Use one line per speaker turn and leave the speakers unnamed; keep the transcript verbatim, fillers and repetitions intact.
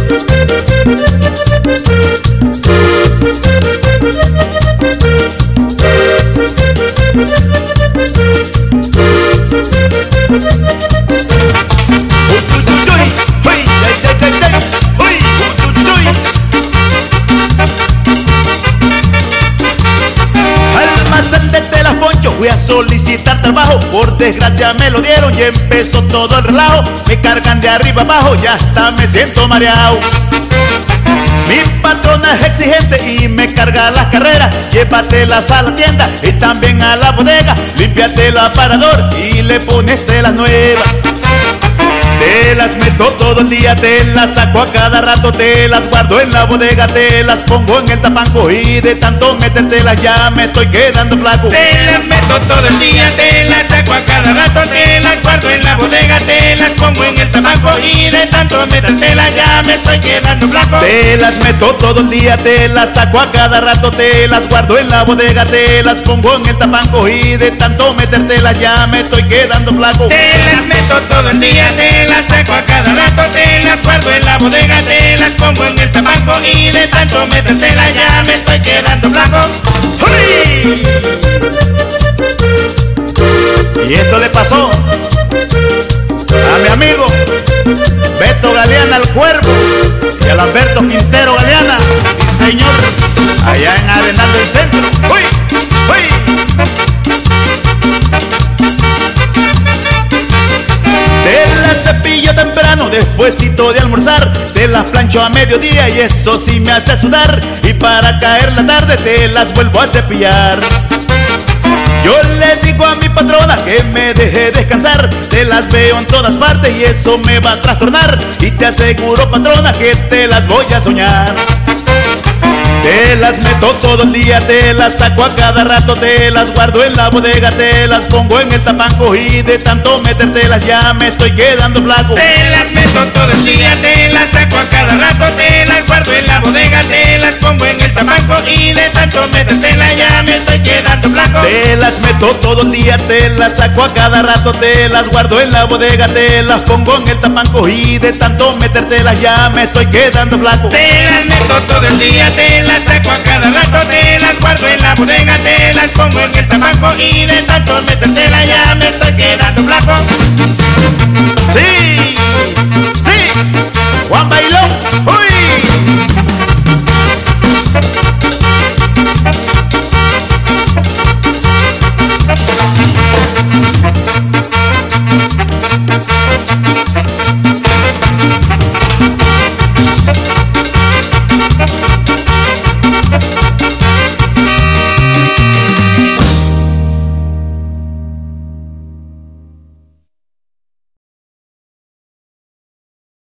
Almacén de telas Poncho, fui a solicitar trabajo, por desgracia me lo dieron y empezó todo el relajo. Me cargan de arriba abajo, ya hasta me siento mareado. Mi patrona es exigente y me carga las carreras. Llévatelas a la tienda y también a la bodega. Límpiate el aparador y le pones telas nuevas. Te las meto todo el día, te las saco a cada rato, te las guardo en la bodega, te las pongo en el tapanco y de tanto metértelas ya me estoy quedando flaco.
Te las meto todo el día, te las saco a cada rato, te las guardo en la bodega, te las pongo en el tapanco y de tanto metértelas ya me estoy quedando flaco.
Te las meto todo el día, te las saco a cada rato, te las guardo en la bodega, te las pongo en el tapanco y de tanto metértelas ya me estoy quedando flaco.
Te las meto todo el día, te las saco a cada rato, te las guardo en la bodega, te las pongo en el tapanco y de tanto metértelas ya me estoy quedando flaco.
¡Uy! Y esto le pasó a mi amigo Beto Galeana el Cuervo y a Lamberto Quintero Galeana, sí señor, allá en Arenal del Centro. ¡Uy! ¡Uy! Te las cepillo temprano, despuesito de almorzar, te las plancho a mediodía y eso sí me hace sudar, y para caer la tarde te las vuelvo a cepillar. Yo le digo a mi patrona que me deje descansar, te las veo en todas partes y eso me va a trastornar, y te aseguro, patrona, que te las voy a soñar. Te las meto todo el día, te las saco a cada rato, te las guardo en la bodega, te las pongo en el tapanco y de tanto metértelas ya me estoy quedando flaco.
Te las meto todo el día, te las saco a cada rato, te las guardo en la bodega, te las pongo en el tapanco y de tanto metértelas ya me estoy quedando flaco.
Te las meto todo el día, te las saco a cada rato, te las guardo en la bodega, te las pongo en el tapanco y de tanto metértelas ya me estoy quedando flaco.
Te las meto todo el día, te las saco a cada rato, te las guardo en la bodega, te las pongo en el tapanco y de tanto metértelas ya me estoy quedando flaco.
Sí.